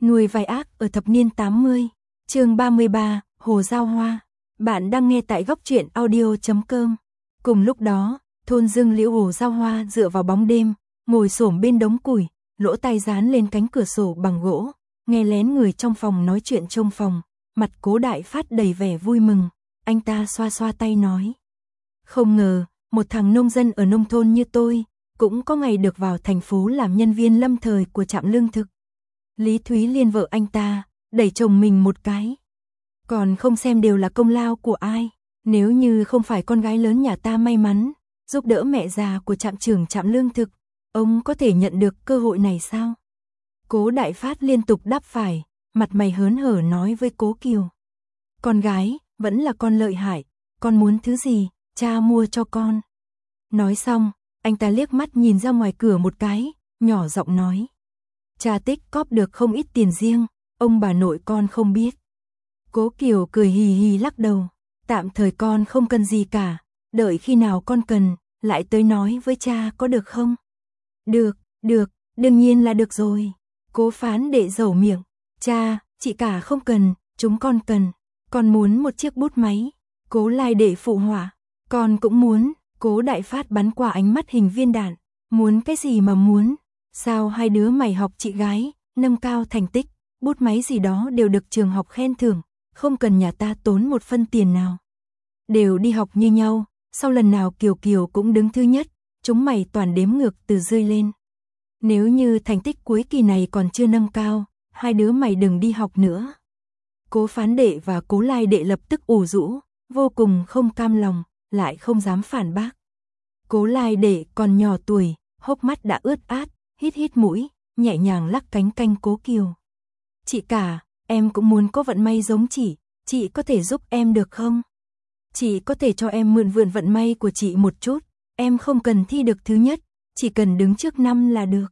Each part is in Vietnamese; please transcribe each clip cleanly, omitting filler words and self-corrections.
Nuôi vai ác ở thập niên 80, chương 33, Hồ Giao Hoa. Bạn đang nghe tại góc truyện audio.com. Cùng lúc đó, thôn Dương Liễu Hồ Giao Hoa dựa vào bóng đêm, ngồi xổm bên đống củi, lỗ tai dán lên cánh cửa sổ bằng gỗ, nghe lén người trong phòng nói chuyện trong phòng, mặt Cố Đại Phát đầy vẻ vui mừng, anh ta xoa xoa tay nói. Không ngờ, một thằng nông dân ở nông thôn như tôi, cũng có ngày được vào thành phố làm nhân viên lâm thời của trạm lương thực. Lý Thúy Liên vợ anh ta, đẩy chồng mình một cái. Còn không xem đều là công lao của ai, nếu như không phải con gái lớn nhà ta may mắn, giúp đỡ mẹ già của trạm trưởng trạm lương thực, ông có thể nhận được cơ hội này sao? Cố Đại Phát liên tục đáp phải, mặt mày hớn hở nói với Cố Kiều. Con gái, vẫn là con lợi hại, con muốn thứ gì, cha mua cho con. Nói xong, anh ta liếc mắt nhìn ra ngoài cửa một cái, nhỏ giọng nói. Cha tích cóp được không ít tiền riêng, ông bà nội con không biết. Cố Kiều cười hì hì lắc đầu, tạm thời con không cần gì cả, đợi khi nào con cần, lại tới nói với cha có được không? Được, đương nhiên là được rồi. Cố Phán Đệ dẩu miệng, cha, chị cả không cần, chúng con cần, con muốn một chiếc bút máy. Cố Lai Đệ phụ họa, con cũng muốn. Cố Đại Phát bắn qua ánh mắt hình viên đạn, muốn cái gì mà muốn? Sao hai đứa mày học chị gái, nâng cao thành tích, bút máy gì đó đều được trường học khen thưởng, không cần nhà ta tốn một phân tiền nào. Đều đi học như nhau, sau lần nào Kiều Kiều cũng đứng thứ nhất, chúng mày toàn đếm ngược từ rơi lên. Nếu như thành tích cuối kỳ này còn chưa nâng cao, hai đứa mày đừng đi học nữa. Cố Phán Đệ và Cố Lai Đệ lập tức ủ rũ, vô cùng không cam lòng, lại không dám phản bác. Cố Lai Đệ còn nhỏ tuổi, hốc mắt đã ướt át, hít mũi, nhẹ nhàng lắc cánh canh Cố Kiều. Chị cả, em cũng muốn có vận may giống chị có thể giúp em được không? Chị có thể cho em mượn vận may của chị một chút, em không cần thi được thứ nhất, chỉ cần đứng trước năm là được.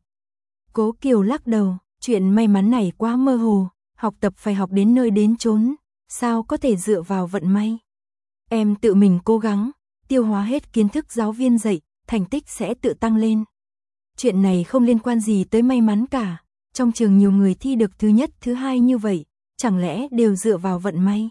Cố Kiều lắc đầu, chuyện may mắn này quá mơ hồ, học tập phải học đến nơi đến chốn, sao có thể dựa vào vận may. Em tự mình cố gắng, tiêu hóa hết kiến thức giáo viên dạy, thành tích sẽ tự tăng lên. Chuyện này không liên quan gì tới may mắn cả, trong trường nhiều người thi được thứ nhất thứ hai như vậy, chẳng lẽ đều dựa vào vận may.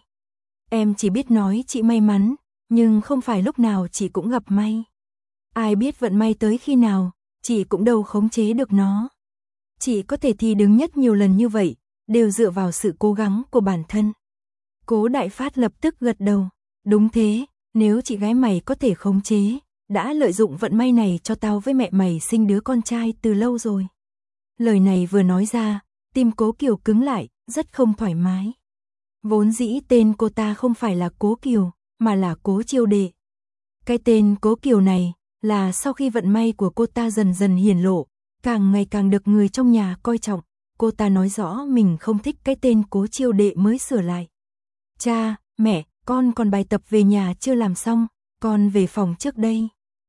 Em chỉ biết nói chị may mắn, nhưng không phải lúc nào chị cũng gặp may. Ai biết vận may tới khi nào, chị cũng đâu khống chế được nó. Chị có thể thi đứng nhất nhiều lần như vậy, đều dựa vào sự cố gắng của bản thân. Cố Đại Phát lập tức gật đầu, đúng thế, nếu chị gái mày có thể khống chế, đã lợi dụng vận may này cho tao với mẹ mày sinh đứa con trai từ lâu rồi. Lời này vừa nói ra, tim Cố Kiều cứng lại, rất không thoải mái. Vốn dĩ tên cô ta không phải là Cố Kiều, mà là Cố Chiêu Đệ. Cái tên Cố Kiều này, là sau khi vận may của cô ta dần dần hiển lộ, càng ngày càng được người trong nhà coi trọng, cô ta nói rõ mình không thích cái tên Cố Chiêu Đệ mới sửa lại. Cha, mẹ, con còn bài tập về nhà chưa làm xong, con về phòng trước đây.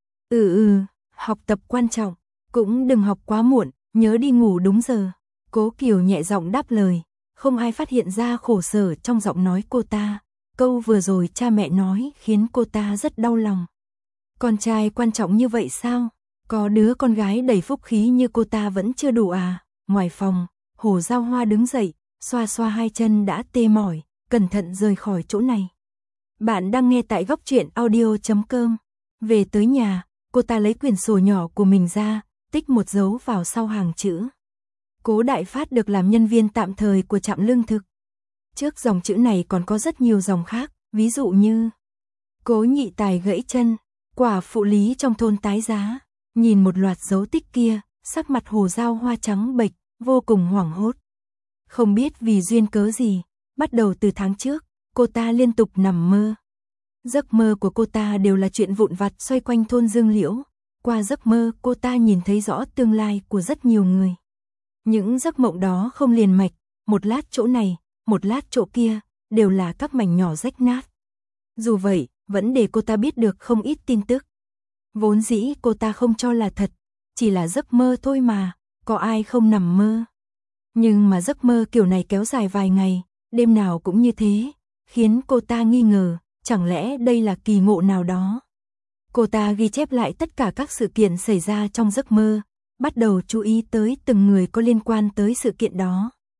Học tập quan trọng, cũng đừng học quá muộn, nhớ đi ngủ đúng giờ. Cố Kiều nhẹ giọng đáp lời, không ai phát hiện ra khổ sở trong giọng nói cô ta. Câu vừa rồi cha mẹ nói khiến cô ta rất đau lòng. Con trai quan trọng như vậy sao? Có đứa con gái đầy phúc khí như cô ta vẫn chưa đủ à? Ngoài phòng, Hồ Giao Hoa đứng dậy, xoa xoa hai chân đã tê mỏi, cẩn thận rời khỏi chỗ này. Bạn đang nghe tại góc truyện audio.com. Về tới nhà, cô ta lấy quyển sổ nhỏ của mình ra, tích một dấu vào sau hàng chữ. Cố Đại Phát được làm nhân viên tạm thời của trạm lương thực. Trước dòng chữ này còn có rất nhiều dòng khác, ví dụ như Cố Nhị Tài gãy chân, quả phụ Lý trong thôn tái giá. Nhìn một loạt dấu tích kia, sắc mặt Hồ Giao Hoa trắng bệch, vô cùng hoảng hốt. Không biết vì duyên cớ gì, bắt đầu từ tháng trước, cô ta liên tục nằm mơ. Giấc mơ của cô ta đều là chuyện vụn vặt xoay quanh thôn Dương Liễu. Qua giấc mơ cô ta nhìn thấy rõ tương lai của rất nhiều người. Những giấc mộng đó không liền mạch, một lát chỗ này, một lát chỗ kia, đều là các mảnh nhỏ rách nát. Dù vậy, vẫn để cô ta biết được không ít tin tức. Vốn dĩ cô ta không cho là thật, chỉ là giấc mơ thôi mà, có ai không nằm mơ. Nhưng mà giấc mơ kiểu này kéo dài vài ngày, đêm nào cũng như thế, khiến cô ta nghi ngờ, chẳng lẽ đây là kỳ ngộ nào đó. Cô ta ghi chép lại tất cả các sự kiện xảy ra trong giấc mơ, bắt đầu chú ý tới từng người có liên quan tới sự kiện đó.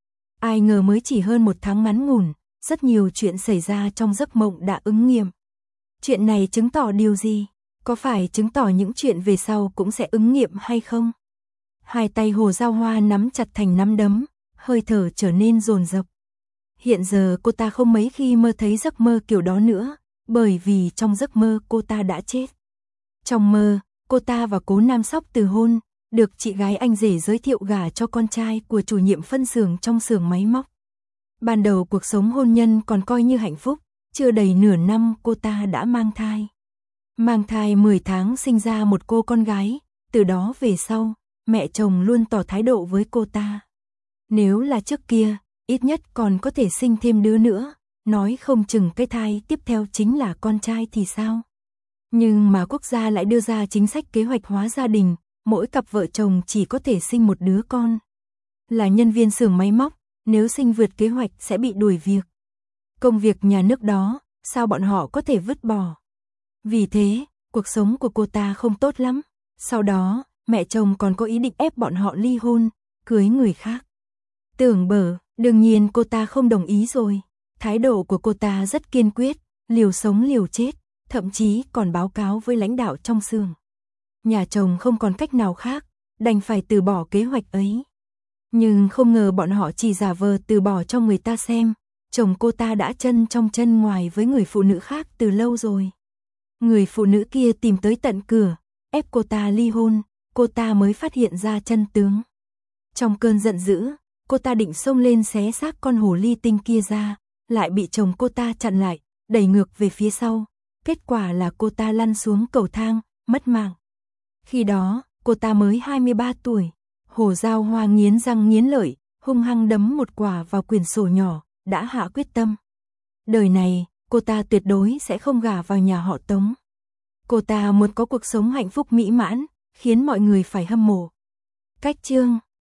Ai ngờ mới chỉ hơn một tháng ngắn ngủn, rất nhiều chuyện xảy ra trong giấc mộng đã ứng nghiệm. Chuyện này chứng tỏ điều gì? Có phải chứng tỏ những chuyện về sau cũng sẽ ứng nghiệm hay không? Hai tay Hồ Giao Hoa nắm chặt thành nắm đấm, hơi thở trở nên dồn dập. Hiện giờ cô ta không mấy khi mơ thấy giấc mơ kiểu đó nữa, bởi vì trong giấc mơ cô ta đã chết. Trong mơ, cô ta và Cố Nam Sóc từ hôn, được chị gái anh rể giới thiệu gả cho con trai của chủ nhiệm phân xưởng trong xưởng máy móc. Ban đầu cuộc sống hôn nhân còn coi như hạnh phúc, chưa đầy nửa năm cô ta đã mang thai. Mang thai 10 tháng sinh ra một cô con gái, từ đó về sau, mẹ chồng luôn tỏ thái độ với cô ta. Nếu là trước kia, ít nhất còn có thể sinh thêm đứa nữa, nói không chừng cái thai tiếp theo chính là con trai thì sao? Nhưng mà quốc gia lại đưa ra chính sách kế hoạch hóa gia đình, mỗi cặp vợ chồng chỉ có thể sinh một đứa con. Là nhân viên xưởng máy móc, nếu sinh vượt kế hoạch sẽ bị đuổi việc. Công việc nhà nước đó, sao bọn họ có thể vứt bỏ? Vì thế, cuộc sống của cô ta không tốt lắm. Sau đó, mẹ chồng còn có ý định ép bọn họ ly hôn, cưới người khác. Tưởng Bở, đương nhiên cô ta không đồng ý rồi. Thái độ của cô ta rất kiên quyết, liều sống liều chết, thậm chí còn báo cáo với lãnh đạo trong xưởng. Nhà chồng không còn cách nào khác, đành phải từ bỏ kế hoạch ấy. Nhưng không ngờ bọn họ chỉ giả vờ từ bỏ cho người ta xem, chồng cô ta đã chân trong chân ngoài với người phụ nữ khác từ lâu rồi. Người phụ nữ kia tìm tới tận cửa, ép cô ta ly hôn, cô ta mới phát hiện ra chân tướng. Trong cơn giận dữ, cô ta định xông lên xé xác con hồ ly tinh kia ra, lại bị chồng cô ta chặn lại, đẩy ngược về phía sau. Kết quả là cô ta lăn xuống cầu thang, mất mạng. Khi đó, cô ta mới 23 tuổi. Hồ Giao Hoa nghiến răng nghiến lợi, hung hăng đấm một quả vào quyển sổ nhỏ, đã hạ quyết tâm. Đời này, cô ta tuyệt đối sẽ không gả vào nhà họ Tống. Cô ta muốn có cuộc sống hạnh phúc mỹ mãn, khiến mọi người phải hâm mộ. Cách chương